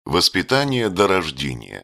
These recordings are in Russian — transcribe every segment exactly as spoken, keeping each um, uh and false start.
Воспитание до рождения.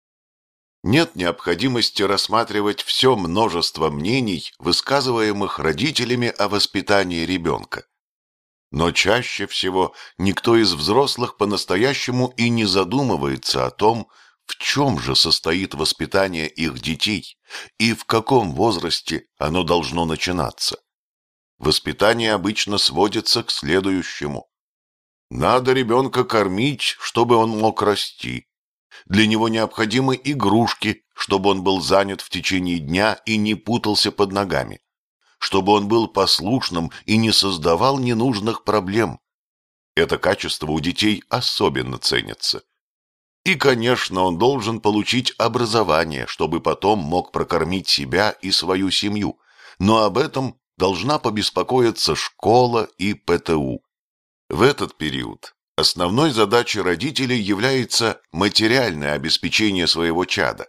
Нет необходимости рассматривать все множество мнений, высказываемых родителями о воспитании ребенка. Но чаще всего никто из взрослых по-настоящему и не задумывается о том, в чем же состоит воспитание их детей и в каком возрасте оно должно начинаться. Воспитание обычно сводится к следующему. Надо ребенка кормить, чтобы он мог расти. Для него необходимы игрушки, чтобы он был занят в течение дня и не путался под ногами, чтобы он был послушным и не создавал ненужных проблем. Это качество у детей особенно ценится. И, конечно, он должен получить образование, чтобы потом мог прокормить себя и свою семью, но об этом должна побеспокоиться школа и пэ тэ у. В этот период основной задачей родителей является материальное обеспечение своего чада.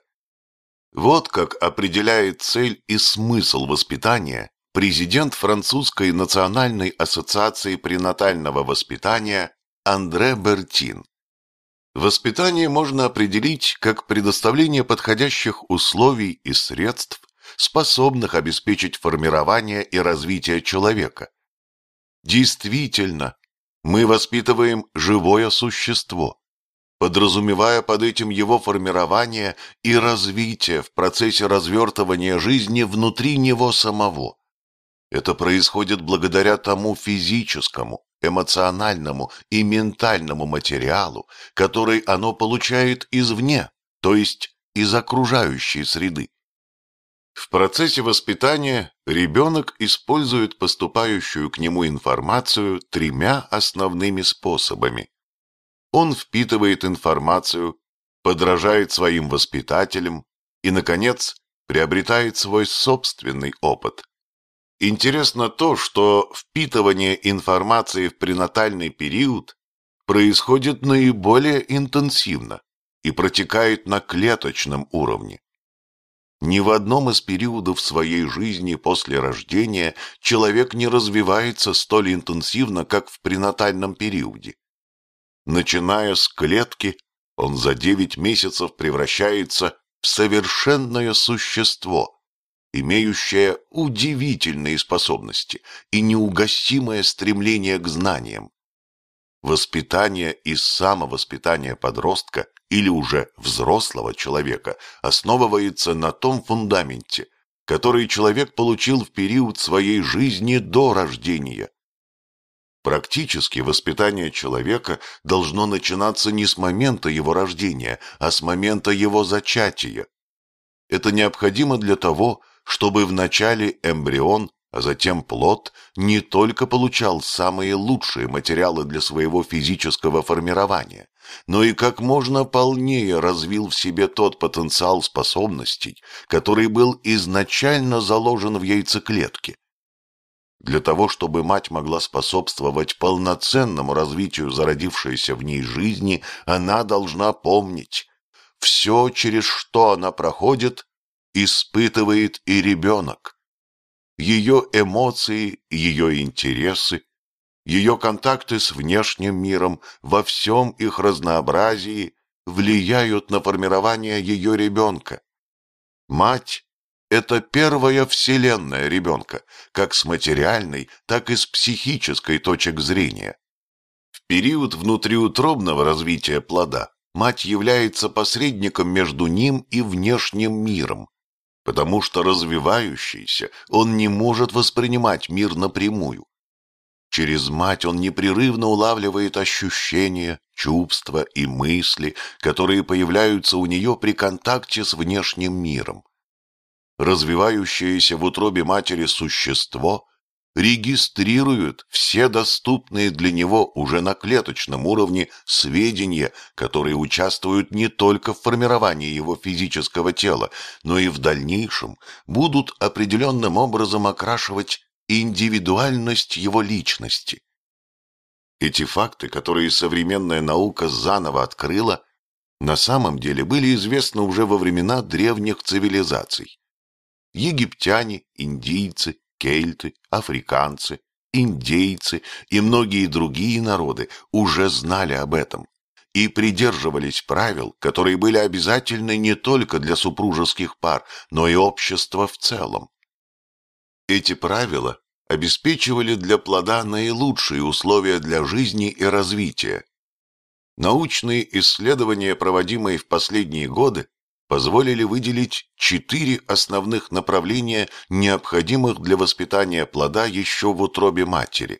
Вот как определяет цель и смысл воспитания президент Французской национальной ассоциации пренатального воспитания Андре Бертин. Воспитание можно определить как предоставление подходящих условий и средств, способных обеспечить формирование и развитие человека. Действительно, мы воспитываем живое существо, подразумевая под этим его формирование и развитие в процессе развертывания жизни внутри него самого. Это происходит благодаря тому физическому, эмоциональному и ментальному материалу, который оно получает извне, то есть из окружающей среды. В процессе воспитания ребенок использует поступающую к нему информацию тремя основными способами. Он впитывает информацию, подражает своим воспитателям и, наконец, приобретает свой собственный опыт. Интересно то, что впитывание информации в пренатальный период происходит наиболее интенсивно и протекает на клеточном уровне. Ни в одном из периодов своей жизни после рождения человек не развивается столь интенсивно, как в пренатальном периоде. Начиная с клетки, он за девять месяцев превращается в совершенное существо, имеющее удивительные способности и неугасимое стремление к знаниям. Воспитание и самовоспитание подростка или уже взрослого человека основывается на том фундаменте, который человек получил в период своей жизни до рождения. Практически воспитание человека должно начинаться не с момента его рождения, а с момента его зачатия. Это необходимо для того, чтобы вначале эмбрион, а затем плод не только получал самые лучшие материалы для своего физического формирования, но и как можно полнее развил в себе тот потенциал способностей, который был изначально заложен в яйцеклетке. Для того, чтобы мать могла способствовать полноценному развитию зародившейся в ней жизни, она должна помнить: все, через что она проходит, испытывает и ребенок. Ее эмоции, ее интересы, ее контакты с внешним миром во всем их разнообразии влияют на формирование ее ребенка. Мать – это первая вселенная ребенка, как с материальной, так и с психической точек зрения. В период внутриутробного развития плода мать является посредником между ним и внешним миром, потому что развивающийся он не может воспринимать мир напрямую. Через мать он непрерывно улавливает ощущения, чувства и мысли, которые появляются у нее при контакте с внешним миром. Развивающееся в утробе матери существо регистрирует все доступные для него уже на клеточном уровне сведения, которые участвуют не только в формировании его физического тела, но и в дальнейшем будут определенным образом окрашивать индивидуальность его личности. Эти факты, которые современная наука заново открыла, на самом деле были известны уже во времена древних цивилизаций. Египтяне, индийцы, кельты, африканцы, индейцы и многие другие народы уже знали об этом. и придерживались правил, которые были обязательны не только для супружеских пар, но и общества в целом. Эти правила обеспечивали для плода наилучшие условия для жизни и развития. Научные исследования, проводимые в последние годы, позволили выделить четыре основных направления, необходимых для воспитания плода еще в утробе матери.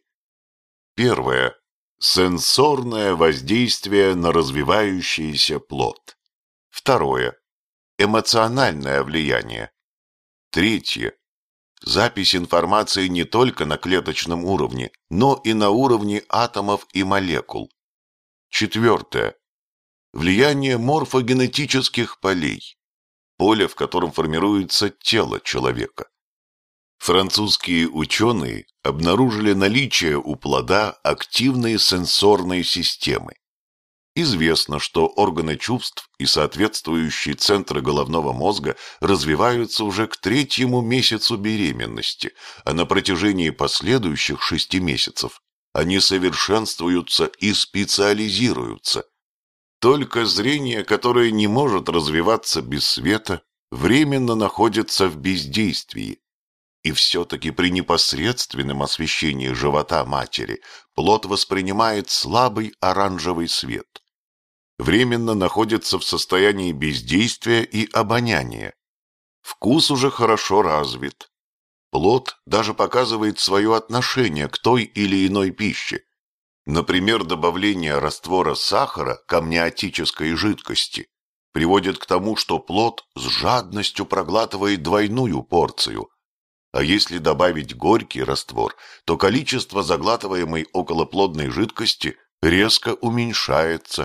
Первое. Сенсорное воздействие на развивающийся плод. Второе. Эмоциональное влияние. Третье. Запись информации не только на клеточном уровне, но и на уровне атомов и молекул. Четвертое. Влияние морфогенетических полей, поле, в котором формируется тело человека. Французские ученые обнаружили наличие у плода активной сенсорной системы. Известно, что органы чувств и соответствующие центры головного мозга развиваются уже к третьему месяцу беременности, а на протяжении последующих шести месяцев они совершенствуются и специализируются. Только зрение, которое не может развиваться без света, временно находится в бездействии. И все-таки при непосредственном освещении живота матери плод воспринимает слабый оранжевый свет. Временно находится в состоянии бездействия и обоняния. Вкус уже хорошо развит. Плод даже показывает свое отношение к той или иной пище. Например, добавление раствора сахара к амниотической жидкости приводит к тому, что плод с жадностью проглатывает двойную порцию. А если добавить горький раствор, то количество заглатываемой околоплодной жидкости резко уменьшается.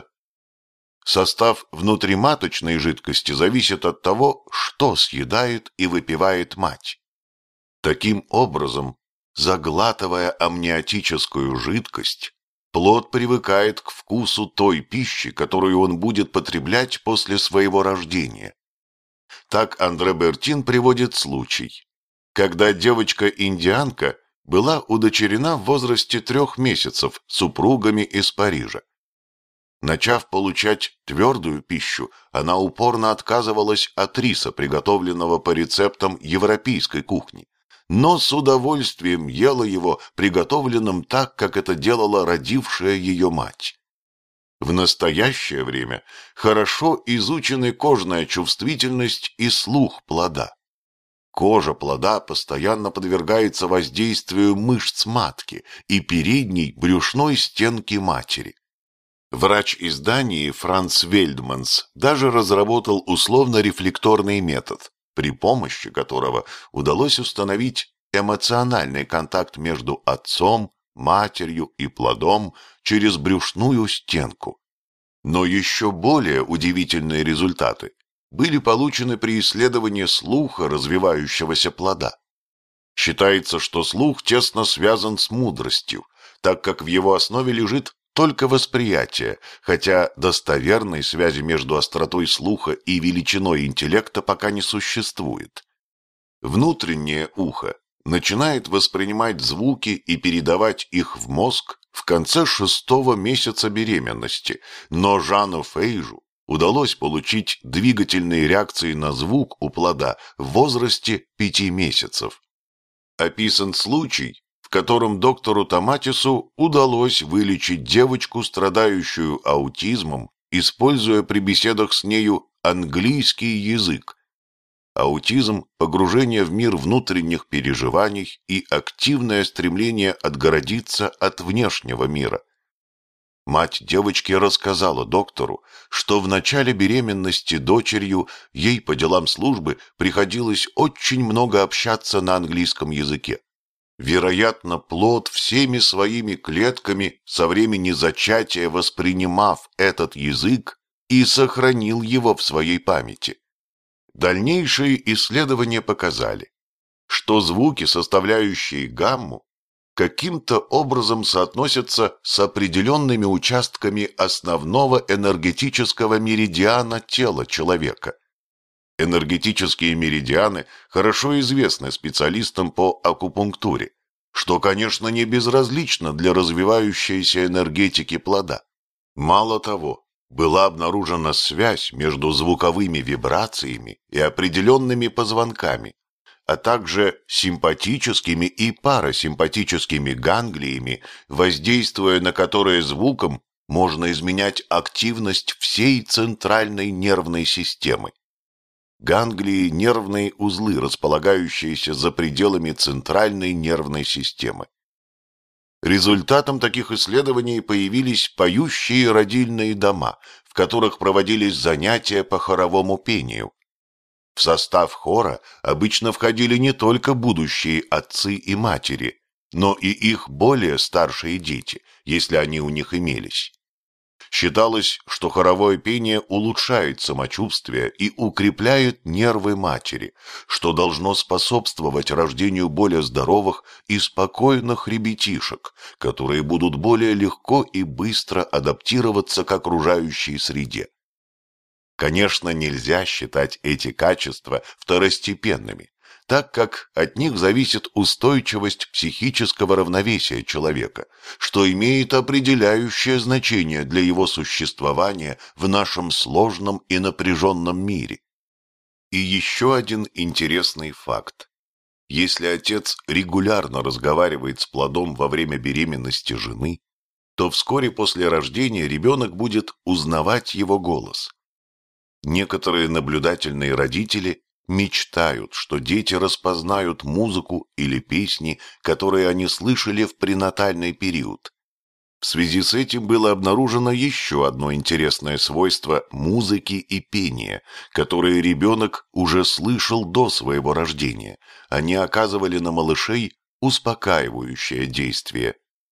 Состав внутриматочной жидкости зависит от того, что съедает и выпивает мать. Таким образом, заглатывая амниотическую жидкость, плод привыкает к вкусу той пищи, которую он будет потреблять после своего рождения. Так Андре Бертин приводит случай, когда девочка-индианка была удочерена в возрасте трех месяцев супругами из Парижа. Начав получать твердую пищу, она упорно отказывалась от риса, приготовленного по рецептам европейской кухни, но с удовольствием ела его, приготовленным так, как это делала родившая ее мать. В настоящее время хорошо изучены кожная чувствительность и слух плода. Кожа плода постоянно подвергается воздействию мышц матки и передней брюшной стенки матери. Врач из Дании Франц Вельдманс даже разработал условно-рефлекторный метод, при помощи которого удалось установить эмоциональный контакт между отцом, матерью и плодом через брюшную стенку. Но еще более удивительные результаты были получены при исследовании слуха развивающегося плода. Считается, что слух тесно связан с мудростью, так как в его основе лежит только восприятие, хотя достоверной связи между остротой слуха и величиной интеллекта пока не существует. Внутреннее ухо начинает воспринимать звуки и передавать их в мозг в конце шестого месяца беременности, но Жану Фейжу удалось получить двигательные реакции на звук у плода в возрасте пяти месяцев. Описан случай, в котором доктору Томатису удалось вылечить девочку, страдающую аутизмом, используя при беседах с нею английский язык. Аутизм – погружение в мир внутренних переживаний и активное стремление отгородиться от внешнего мира. Мать девочки рассказала доктору, что в начале беременности дочерью ей по делам службы приходилось очень много общаться на английском языке. Вероятно, плод всеми своими клетками со времени зачатия воспринимав этот язык и сохранил его в своей памяти. Дальнейшие исследования показали, что звуки, составляющие гамму, каким-то образом соотносятся с определенными участками основного энергетического меридиана тела человека. Энергетические меридианы хорошо известны специалистам по акупунктуре, что, конечно, не безразлично для развивающейся энергетики плода. Мало того, была обнаружена связь между звуковыми вибрациями и определенными позвонками, а также симпатическими и парасимпатическими ганглиями, воздействуя на которые звуком можно изменять активность всей центральной нервной системы. Ганглии – нервные узлы, располагающиеся за пределами центральной нервной системы. Результатом таких исследований появились поющие родильные дома, в которых проводились занятия по хоровому пению. В состав хора обычно входили не только будущие отцы и матери, но и их более старшие дети, если они у них имелись. Считалось, что хоровое пение улучшает самочувствие и укрепляет нервы матери, что должно способствовать рождению более здоровых и спокойных ребятишек, которые будут более легко и быстро адаптироваться к окружающей среде. Конечно, нельзя считать эти качества второстепенными, так как от них зависит устойчивость психического равновесия человека, что имеет определяющее значение для его существования в нашем сложном и напряженном мире. И еще один интересный факт. Если отец регулярно разговаривает с плодом во время беременности жены, то вскоре после рождения ребенок будет узнавать его голос. Некоторые наблюдательные родители мечтают, что дети распознают музыку или песни, которые они слышали в пренатальный период. В связи с этим было обнаружено еще одно интересное свойство музыки и пения, которые ребенок уже слышал до своего рождения. Они оказывали на малышей успокаивающее действие.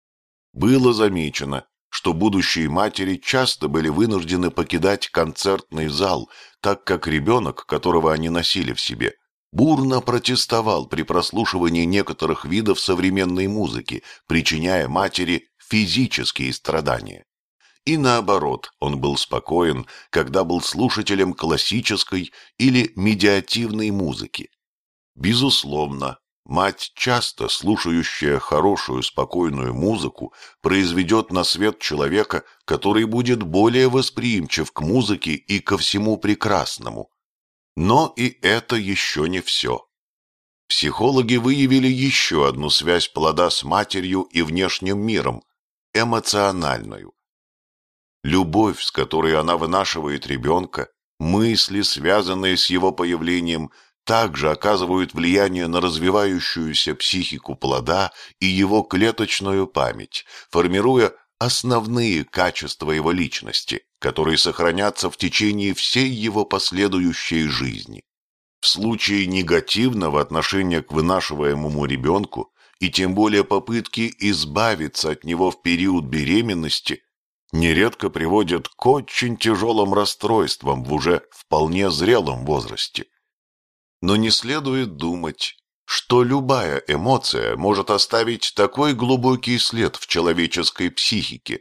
Было замечено, что будущие матери часто были вынуждены покидать концертный зал, так как ребенок, которого они носили в себе, бурно протестовал при прослушивании некоторых видов современной музыки, причиняя матери физические страдания. И наоборот, он был спокоен, когда был слушателем классической или медиативной музыки. Безусловно, мать, часто слушающая хорошую, спокойную музыку, произведет на свет человека, который будет более восприимчив к музыке и ко всему прекрасному. Но и это еще не все. Психологи выявили еще одну связь плода с матерью и внешним миром – эмоциональную. Любовь, с которой она вынашивает ребенка, мысли, связанные с его появлением, также оказывают влияние на развивающуюся психику плода и его клеточную память, формируя основные качества его личности, которые сохранятся в течение всей его последующей жизни. В случае негативного отношения к вынашиваемому ребенку и тем более попытки избавиться от него в период беременности нередко приводят к очень тяжелым расстройствам в уже вполне зрелом возрасте. Но не следует думать, что любая эмоция может оставить такой глубокий след в человеческой психике.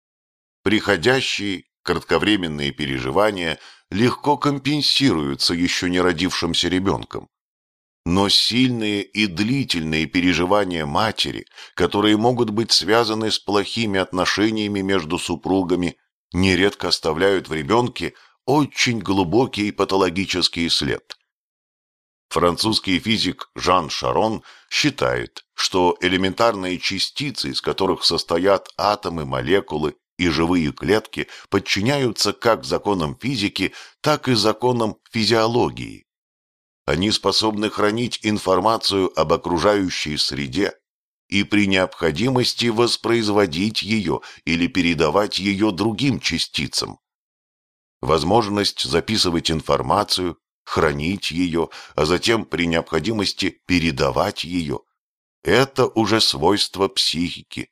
Приходящие кратковременные переживания легко компенсируются еще не родившимся ребенком. Но сильные и длительные переживания матери, которые могут быть связаны с плохими отношениями между супругами, нередко оставляют в ребенке очень глубокий патологический след. Французский физик Жан Шарон считает, что элементарные частицы, из которых состоят атомы, молекулы и живые клетки, подчиняются как законам физики, так и законам физиологии. Они способны хранить информацию об окружающей среде и при необходимости воспроизводить ее или передавать ее другим частицам. Возможность записывать информацию, хранить ее, а затем при необходимости передавать ее – это уже свойство психики.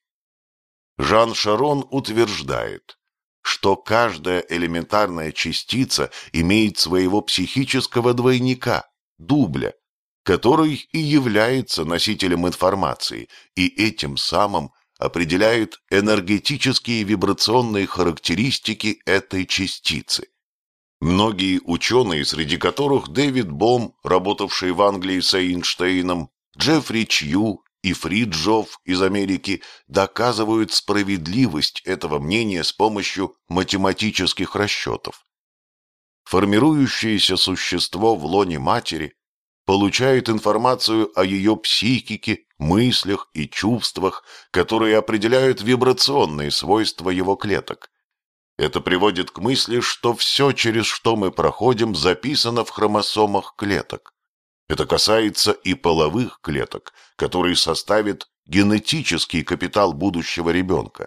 Жан Шарон утверждает, что каждая элементарная частица имеет своего психического двойника, дубля, который и является носителем информации и этим самым определяет энергетические и вибрационные характеристики этой частицы. Многие ученые, среди которых Дэвид Бом, работавший в Англии с Эйнштейном, Джеффри Чью и Фриджов из Америки доказывают справедливость этого мнения с помощью математических расчетов. Формирующееся существо в лоне матери получает информацию о ее психике, мыслях и чувствах, которые определяют вибрационные свойства его клеток. Это приводит к мысли, что все, через что мы проходим, записано в хромосомах клеток. Это касается и половых клеток, которые составят генетический капитал будущего ребенка.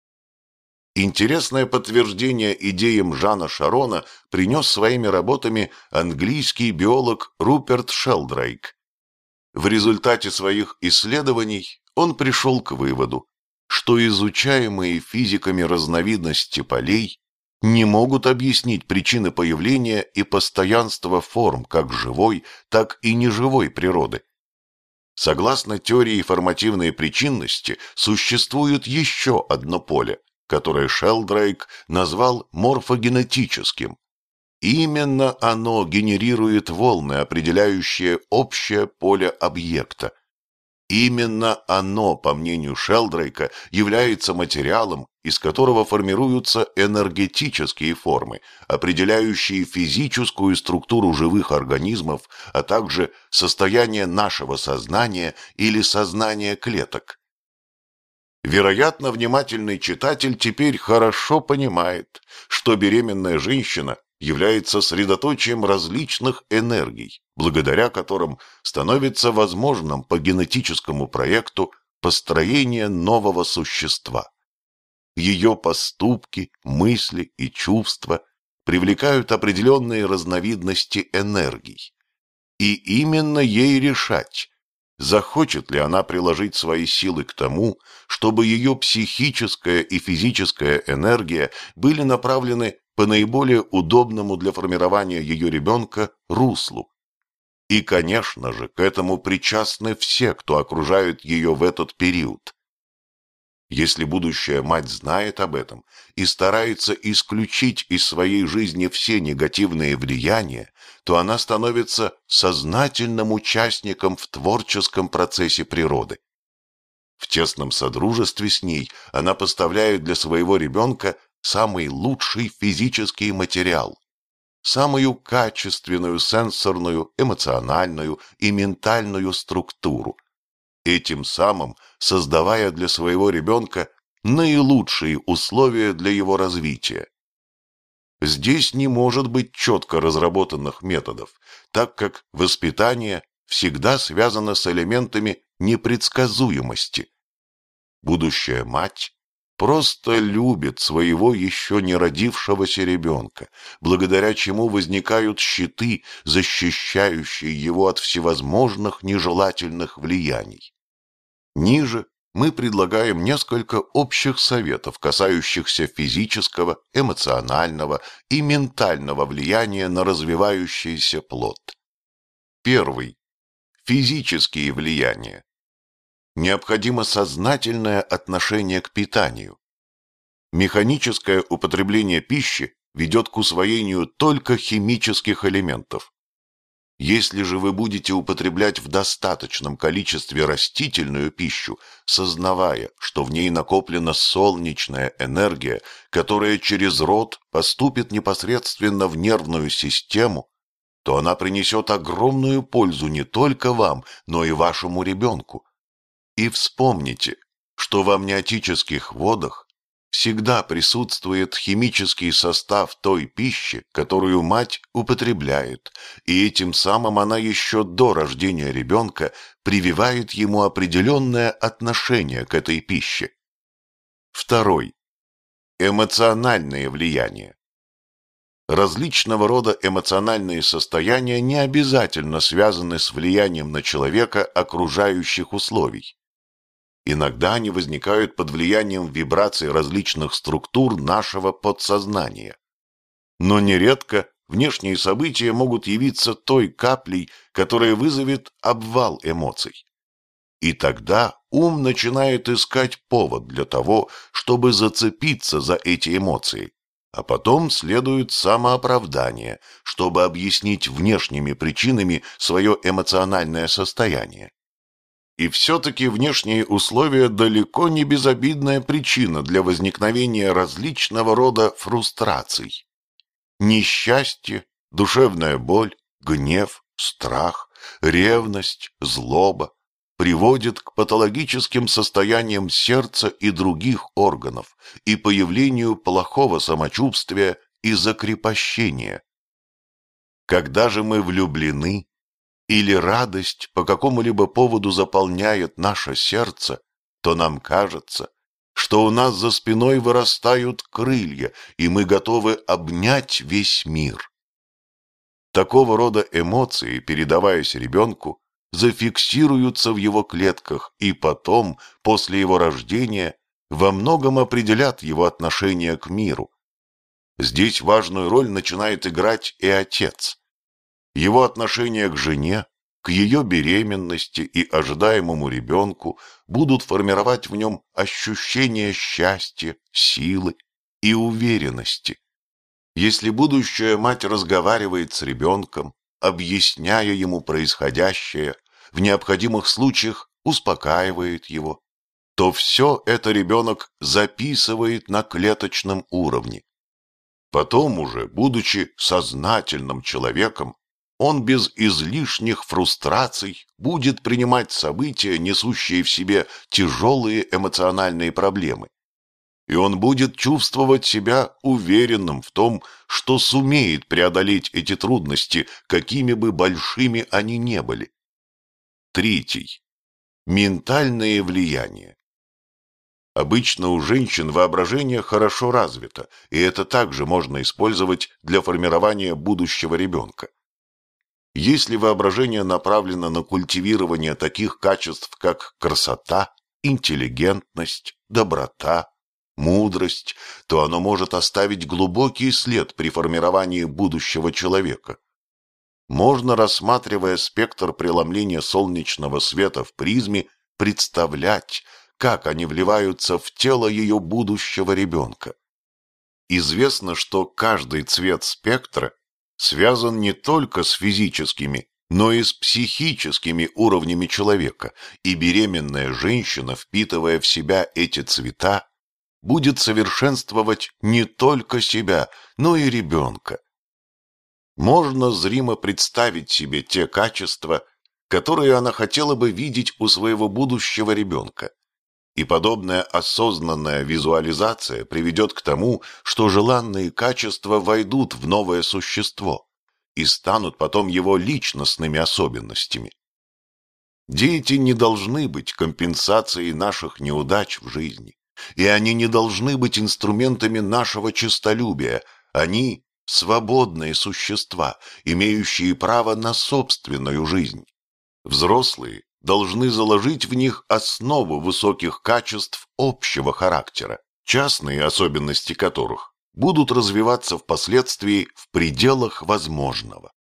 Интересное подтверждение идеям Жана Шарона принес своими работами английский биолог Руперт Шелдрейк. В результате своих исследований он пришел к выводу, что изучаемые физиками разновидности полей не могут объяснить причины появления и постоянства форм как живой, так и неживой природы. Согласно теории формативной причинности, существует еще одно поле, которое Шелдрейк назвал морфогенетическим. Именно оно генерирует волны, определяющие общее поле объекта. Именно оно, по мнению Шелдрейка, является материалом, из которого формируются энергетические формы, определяющие физическую структуру живых организмов, а также состояние нашего сознания или сознания клеток. Вероятно, внимательный читатель теперь хорошо понимает, что беременная женщина является средоточием различных энергий, благодаря которым становится возможным по генетическому проекту построение нового существа. Ее поступки, мысли и чувства привлекают определенные разновидности энергий. И именно ей решать, захочет ли она приложить свои силы к тому, чтобы ее психическая и физическая энергия были направлены по наиболее удобному для формирования ее ребенка руслу. И, конечно же, к этому причастны все, кто окружают ее в этот период. Если будущая мать знает об этом и старается исключить из своей жизни все негативные влияния, то она становится сознательным участником в творческом процессе природы. В тесном содружестве с ней она поставляет для своего ребенка самый лучший физический материал, самую качественную сенсорную, эмоциональную и ментальную структуру, этим самым создавая для своего ребенка наилучшие условия для его развития. Здесь не может быть четко разработанных методов, так как воспитание всегда связано с элементами непредсказуемости. Будущая мать просто любит своего еще не родившегося ребенка, благодаря чему возникают щиты, защищающие его от всевозможных нежелательных влияний. Ниже мы предлагаем несколько общих советов, касающихся физического, эмоционального и ментального влияния на развивающийся плод. Первый. Физические влияния. Необходимо сознательное отношение к питанию. Механическое употребление пищи ведет к усвоению только химических элементов. Если же вы будете употреблять в достаточном количестве растительную пищу, сознавая, что в ней накоплена солнечная энергия, которая через рот поступит непосредственно в нервную систему, то она принесет огромную пользу не только вам, но и вашему ребенку. И вспомните, что в амниотических водах всегда присутствует химический состав той пищи, которую мать употребляет, и этим самым она еще до рождения ребенка прививает ему определенное отношение к этой пище. Второй. Эмоциональное влияние. Различного рода эмоциональные состояния не обязательно связаны с влиянием на человека окружающих условий. Иногда они возникают под влиянием вибраций различных структур нашего подсознания. Но нередко внешние события могут явиться той каплей, которая вызовет обвал эмоций. И тогда ум начинает искать повод для того, чтобы зацепиться за эти эмоции, а потом следует самооправдание, чтобы объяснить внешними причинами свое эмоциональное состояние. И все-таки внешние условия далеко не безобидная причина для возникновения различного рода фрустраций. Несчастье, душевная боль, гнев, страх, ревность, злоба приводят к патологическим состояниям сердца и других органов и появлению плохого самочувствия и закрепощения. Когда же мы влюблены, или радость по какому-либо поводу заполняет наше сердце, то нам кажется, что у нас за спиной вырастают крылья, и мы готовы обнять весь мир. Такого рода эмоции, передаваясь ребенку, зафиксируются в его клетках и потом, после его рождения, во многом определят его отношение к миру. Здесь важную роль начинает играть и отец. Его отношение к жене, к ее беременности и ожидаемому ребенку будут формировать в нем ощущение счастья, силы и уверенности. Если будущая мать разговаривает с ребенком, объясняя ему происходящее, в необходимых случаях успокаивает его, то все это ребенок записывает на клеточном уровне. Потом уже, будучи сознательным человеком, он без излишних фрустраций будет принимать события, несущие в себе тяжелые эмоциональные проблемы. И он будет чувствовать себя уверенным в том, что сумеет преодолеть эти трудности, какими бы большими они ни были. Третий. Ментальное влияние. Обычно у женщин воображение хорошо развито, и это также можно использовать для формирования будущего ребенка. Если воображение направлено на культивирование таких качеств, как красота, интеллигентность, доброта, мудрость, то оно может оставить глубокий след при формировании будущего человека. Можно, рассматривая спектр преломления солнечного света в призме, представлять, как они вливаются в тело ее будущего ребенка. Известно, что каждый цвет спектра связан не только с физическими, но и с психическими уровнями человека, и беременная женщина, впитывая в себя эти цвета, будет совершенствовать не только себя, но и ребенка. Можно зримо представить себе те качества, которые она хотела бы видеть у своего будущего ребенка. И подобная осознанная визуализация приведет к тому, что желанные качества войдут в новое существо и станут потом его личностными особенностями. Дети не должны быть компенсацией наших неудач в жизни, и они не должны быть инструментами нашего честолюбия. Они – свободные существа, имеющие право на собственную жизнь. Взрослые должны заложить в них основу высоких качеств общего характера, частные особенности которых будут развиваться впоследствии в пределах возможного.